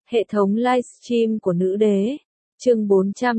Hệ thống livestream của nữ đế. Chương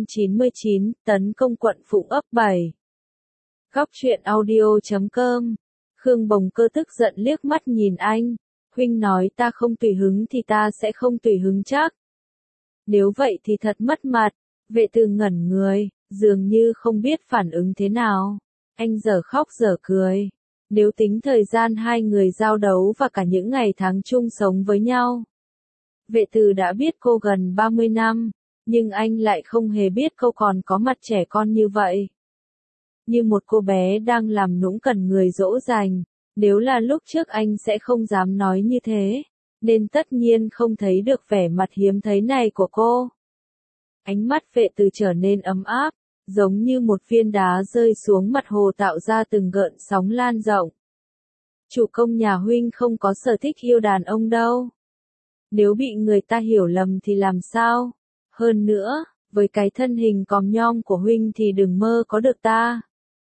499, tấn công quận Phụng ấp 7. Góc truyện audio.com. Khương Bồng Cơ tức giận liếc mắt nhìn anh. Huynh nói ta không tùy hứng thì ta sẽ không tùy hứng chắc. Nếu vậy thì thật mất mặt. Vệ Từ ngẩn người, dường như không biết phản ứng thế nào. Anh dở khóc dở cười. Nếu tính thời gian hai người giao đấu và cả những ngày tháng chung sống với nhau. Vệ Từ đã biết cô gần 30 năm, nhưng anh lại không hề biết cô còn có mặt trẻ con như vậy. Như một cô bé đang làm nũng cần người dỗ dành, nếu là lúc trước anh sẽ không dám nói như thế, nên tất nhiên không thấy được vẻ mặt hiếm thấy này của cô. Ánh mắt Vệ Từ trở nên ấm áp, giống như một viên đá rơi xuống mặt hồ tạo ra từng gợn sóng lan rộng. Chủ công nhà huynh không có sở thích yêu đàn ông đâu. Nếu bị người ta hiểu lầm thì làm sao? Hơn nữa, với cái thân hình còm nhom của huynh thì đừng mơ có được ta.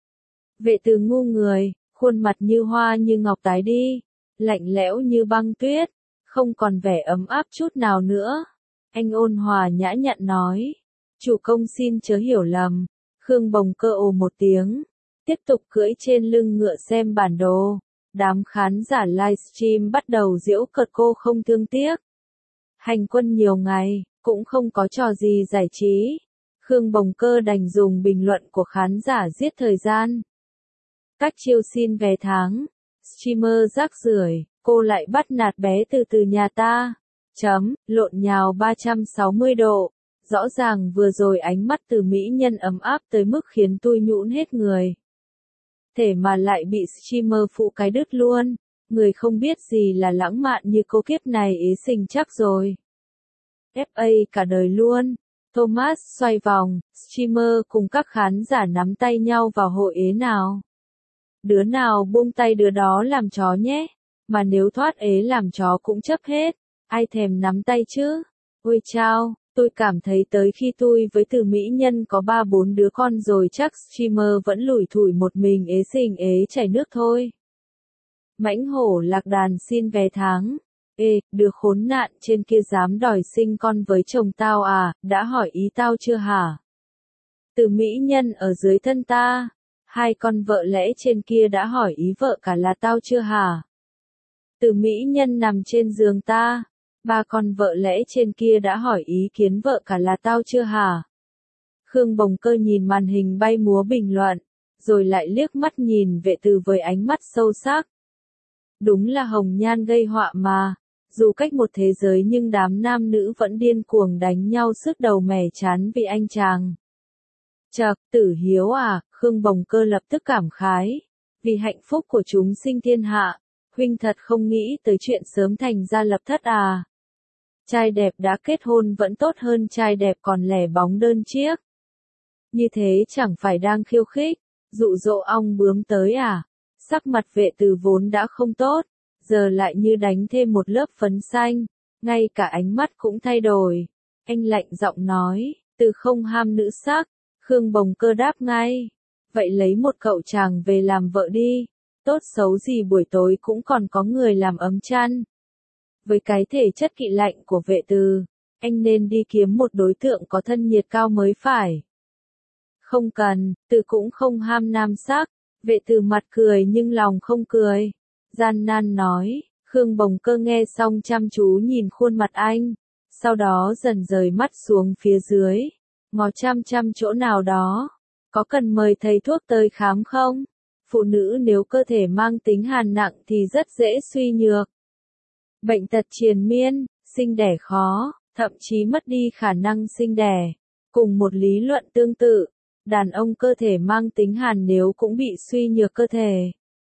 Vệ Từ ngu người, khuôn mặt như hoa như ngọc tái đi, lạnh lẽo như băng tuyết, không còn vẻ ấm áp chút nào nữa. Anh ôn hòa nhã nhặn nói, chủ công xin chớ hiểu lầm. Khương Bồng Cơ ồ một tiếng, tiếp tục cưỡi trên lưng ngựa xem bản đồ. Đám khán giả livestream bắt đầu giễu cợt cô không thương tiếc. Hành quân nhiều ngày, cũng không có trò gì giải trí. Khương Bồng Cơ đành dùng bình luận của khán giả giết thời gian. Các chiêu xin vé tháng, streamer rác rưởi, cô lại bắt nạt bé từ nhà ta. Lộn nhào 360 độ. Rõ ràng vừa rồi ánh mắt từ mỹ nhân ấm áp tới mức khiến tôi nhũn hết người. Thế mà lại bị streamer phụ cái đứt luôn. Người không biết gì là lãng mạn như cô kiếp này ế sinh chắc rồi. FA cả đời luôn. Thomas xoay vòng, streamer cùng các khán giả nắm tay nhau vào hội ế nào. Đứa nào buông tay đứa đó làm chó nhé. Mà nếu thoát ế làm chó cũng chấp hết. Ai thèm nắm tay chứ? Ôi chao, tôi cảm thấy tới khi tôi với từ mỹ nhân có 3-4 đứa con rồi chắc streamer vẫn lủi thủi một mình ế sinh ế chảy nước thôi. Mãnh hổ lạc đàn xin vé tháng. Ê, đứa khốn nạn trên kia dám đòi sinh con với chồng tao à, đã hỏi ý tao chưa hả? Từ mỹ nhân ở dưới thân ta. Hai con vợ lẽ trên kia đã hỏi ý vợ cả là tao chưa hả? Từ mỹ nhân nằm trên giường ta. 3 con vợ lẽ trên kia đã hỏi ý kiến vợ cả là tao chưa hả? Khương Bồng Cơ nhìn màn hình bay múa bình luận, rồi lại liếc mắt nhìn Vệ Từ với ánh mắt sâu sắc. Đúng là hồng nhan gây họa mà, dù cách một thế giới nhưng đám nam nữ vẫn điên cuồng đánh nhau sứt đầu mẻ chán vì anh chàng. Chậc, Tử Hiếu à, Khương Bồng Cơ lập tức cảm khái, vì hạnh phúc của chúng sinh thiên hạ, huynh thật không nghĩ tới chuyện sớm thành gia lập thất à. Trai đẹp đã kết hôn vẫn tốt hơn trai đẹp còn lẻ bóng đơn chiếc. Như thế chẳng phải đang khiêu khích, dụ dỗ ong bướm tới à? Sắc mặt Vệ Từ vốn đã không tốt, giờ lại như đánh thêm một lớp phấn xanh, ngay cả ánh mắt cũng thay đổi. Anh lạnh giọng nói, Từ không ham nữ sắc. Khương Bồng Cơ đáp ngay, vậy lấy một cậu chàng về làm vợ đi, tốt xấu gì buổi tối cũng còn có người làm ấm chăn. Với cái thể chất kỵ lạnh của Vệ Từ, anh nên đi kiếm một đối tượng có thân nhiệt cao mới phải. Không cần, Từ cũng không ham nam sắc. Vệ Từ mặt cười nhưng lòng không cười. Gian nan nói, Khương Bồng Cơ nghe xong chăm chú nhìn khuôn mặt anh. Sau đó dần rời mắt xuống phía dưới. Ngó chăm chỗ nào đó. Có cần mời thầy thuốc tới khám không? Phụ nữ nếu cơ thể mang tính hàn nặng thì rất dễ suy nhược. Bệnh tật triền miên, sinh đẻ khó, thậm chí mất đi khả năng sinh đẻ. Cùng một lý luận tương tự, đàn ông cơ thể mang tính hàn nếu cũng bị suy nhược cơ thể.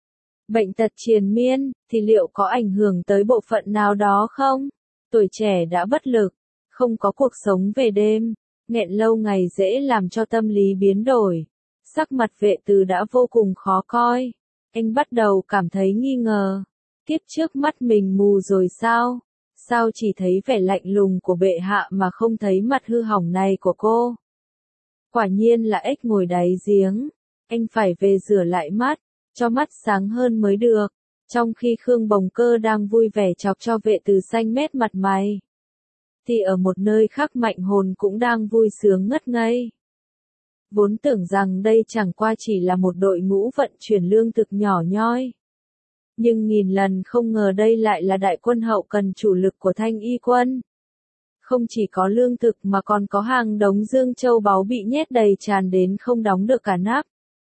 Bệnh tật triền miên, thì liệu có ảnh hưởng tới bộ phận nào đó không? Tuổi trẻ đã bất lực, không có cuộc sống về đêm, nghẹn lâu ngày dễ làm cho tâm lý biến đổi. Sắc mặt Vệ Từ đã vô cùng khó coi. Anh bắt đầu cảm thấy nghi ngờ. Kiếp trước mắt mình mù rồi sao? Sao chỉ thấy vẻ lạnh lùng của bệ hạ mà không thấy mặt hư hỏng này của cô? Quả nhiên là ếch ngồi đáy giếng. Anh phải về rửa lại mắt, cho mắt sáng hơn mới được. Trong khi Khương Bồng Cơ đang vui vẻ chọc cho Vệ Từ xanh mét mặt mày. thì ở một nơi khác Mạnh Hồn cũng đang vui sướng ngất ngây. Vốn tưởng rằng đây chẳng qua chỉ là một đội ngũ vận chuyển lương thực nhỏ nhoi. Nhưng nghìn lần không ngờ đây lại là đại quân hậu cần chủ lực của Thanh Y quân. Không chỉ có lương thực mà còn có hàng đống dương châu báu bị nhét đầy tràn đến không đóng được cả nắp.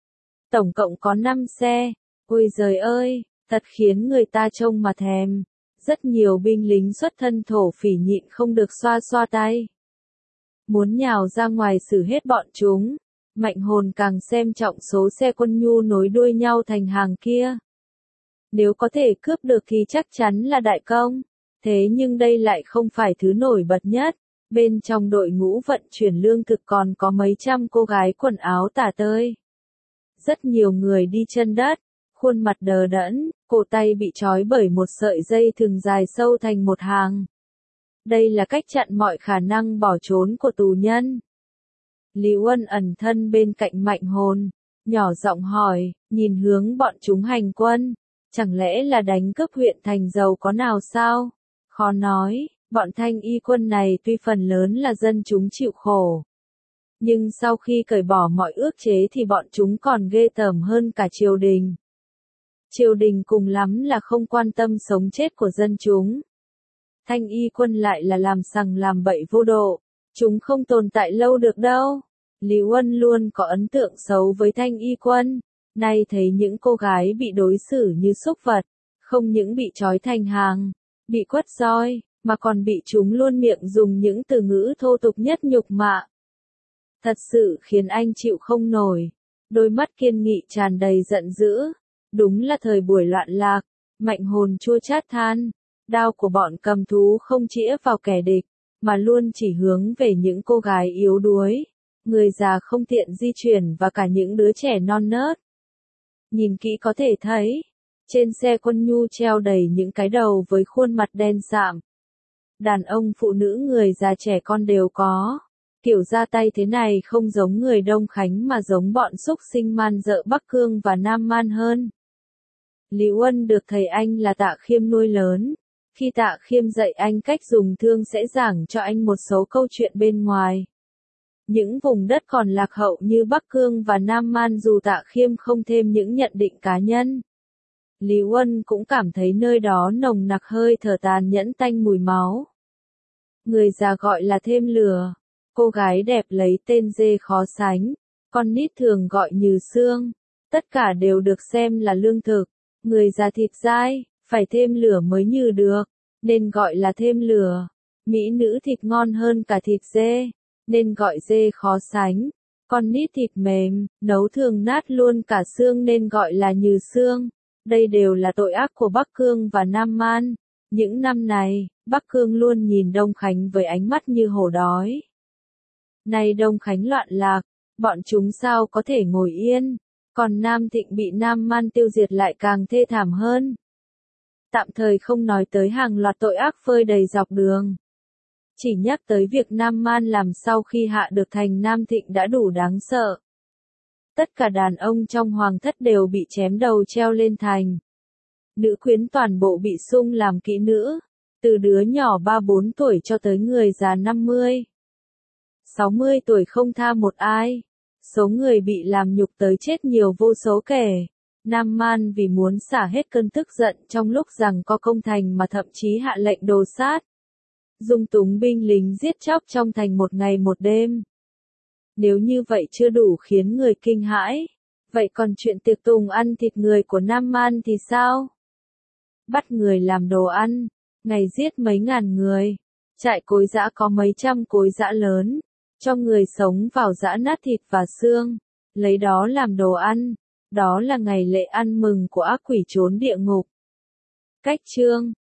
Tổng cộng có 5 xe, ôi giời ơi, thật khiến người ta trông mà thèm. Rất nhiều binh lính xuất thân thổ phỉ nhịn không được xoa xoa tay. Muốn nhào ra ngoài xử hết bọn chúng, Mạnh Hồn càng xem trọng số xe quân nhu nối đuôi nhau thành hàng kia. Nếu có thể cướp được thì chắc chắn là đại công. Thế nhưng đây lại không phải thứ nổi bật nhất. Bên trong đội ngũ vận chuyển lương thực còn có mấy trăm cô gái quần áo tả tơi. Rất nhiều người đi chân đất, khuôn mặt đờ đẫn, cổ tay bị trói bởi một sợi dây thừng dài sâu thành một hàng. Đây là cách chặn mọi khả năng bỏ trốn của tù nhân. Lý Uân ẩn thân bên cạnh Mạnh Hồn, nhỏ giọng hỏi, nhìn hướng bọn chúng hành quân, chẳng lẽ là đánh cướp huyện thành giàu có nào sao? Khó nói, bọn Thanh Y quân này tuy phần lớn là dân chúng chịu khổ. Nhưng sau khi cởi bỏ mọi ước chế thì bọn chúng còn ghê tởm hơn cả triều đình. Triều đình cùng lắm là không quan tâm sống chết của dân chúng. Thanh Y quân lại là làm sằng làm bậy vô độ, chúng không tồn tại lâu được đâu. Lý Uân luôn có ấn tượng xấu với Thanh Y quân, nay thấy những cô gái bị đối xử như súc vật, không những bị trói thành hàng, bị quất roi, mà còn bị chúng luôn miệng dùng những từ ngữ thô tục nhất nhục mạ. Thật sự khiến anh chịu không nổi, đôi mắt kiên nghị tràn đầy giận dữ. Đúng là thời buổi loạn lạc, Mạnh Hồn chua chát than, đao của bọn cầm thú không chĩa vào kẻ địch, mà luôn chỉ hướng về những cô gái yếu đuối, người già không tiện di chuyển và cả những đứa trẻ non nớt. Nhìn kỹ có thể thấy, trên xe quân nhu treo đầy những cái đầu với khuôn mặt đen sạm. Đàn ông phụ nữ người già trẻ con đều có. Kiểu ra tay thế này không giống người Đông Khánh mà giống bọn súc sinh man dợ Bắc Cương và Nam Man hơn. Lý Uân được thầy anh là Tạ Khiêm nuôi lớn. Khi Tạ Khiêm dạy anh cách dùng thương sẽ giảng cho anh một số câu chuyện bên ngoài. Những vùng đất còn lạc hậu như Bắc Cương và Nam Man dù Tạ Khiêm không thêm những nhận định cá nhân. Lý Uân cũng cảm thấy nơi đó nồng nặc hơi thở tàn nhẫn tanh mùi máu. Người già gọi là thêm lửa. Cô gái đẹp lấy tên dê khó sánh, con nít thường gọi như xương, tất cả đều được xem là lương thực, người già thịt dai, phải thêm lửa mới nhừ được, nên gọi là thêm lửa, mỹ nữ thịt ngon hơn cả thịt dê, nên gọi dê khó sánh, con nít thịt mềm, nấu thường nát luôn cả xương nên gọi là nhừ xương, đây đều là tội ác của Bắc Cương và Nam Man, những năm này, Bắc Cương luôn nhìn Đông Khánh với ánh mắt như hổ đói. Nay Đông Khánh loạn lạc, bọn chúng sao có thể ngồi yên, còn Nam Thịnh bị Nam Man tiêu diệt lại càng thê thảm hơn. Tạm thời không nói tới hàng loạt tội ác phơi đầy dọc đường. Chỉ nhắc tới việc Nam Man làm sau khi hạ được thành Nam Thịnh đã đủ đáng sợ. Tất cả đàn ông trong hoàng thất đều bị chém đầu treo lên thành. Nữ quyến toàn bộ bị sung làm kỹ nữ, từ đứa nhỏ 3-4 tuổi cho tới người già 50-60 tuổi không tha một ai. Số người bị làm nhục tới chết nhiều vô số kể. Nam Man vì muốn xả hết cơn tức giận trong lúc rằng có công thành mà thậm chí hạ lệnh đồ sát. Dung túng binh lính giết chóc trong thành một ngày một đêm. Nếu như vậy chưa đủ khiến người kinh hãi, vậy còn chuyện tiệc tùng ăn thịt người của Nam Man thì sao? Bắt người làm đồ ăn, ngày giết mấy ngàn người, trại cối giã có mấy trăm cối giã lớn, cho người sống vào giã nát thịt và xương, lấy đó làm đồ ăn, đó là ngày lễ ăn mừng của ác quỷ trốn địa ngục. Cách chương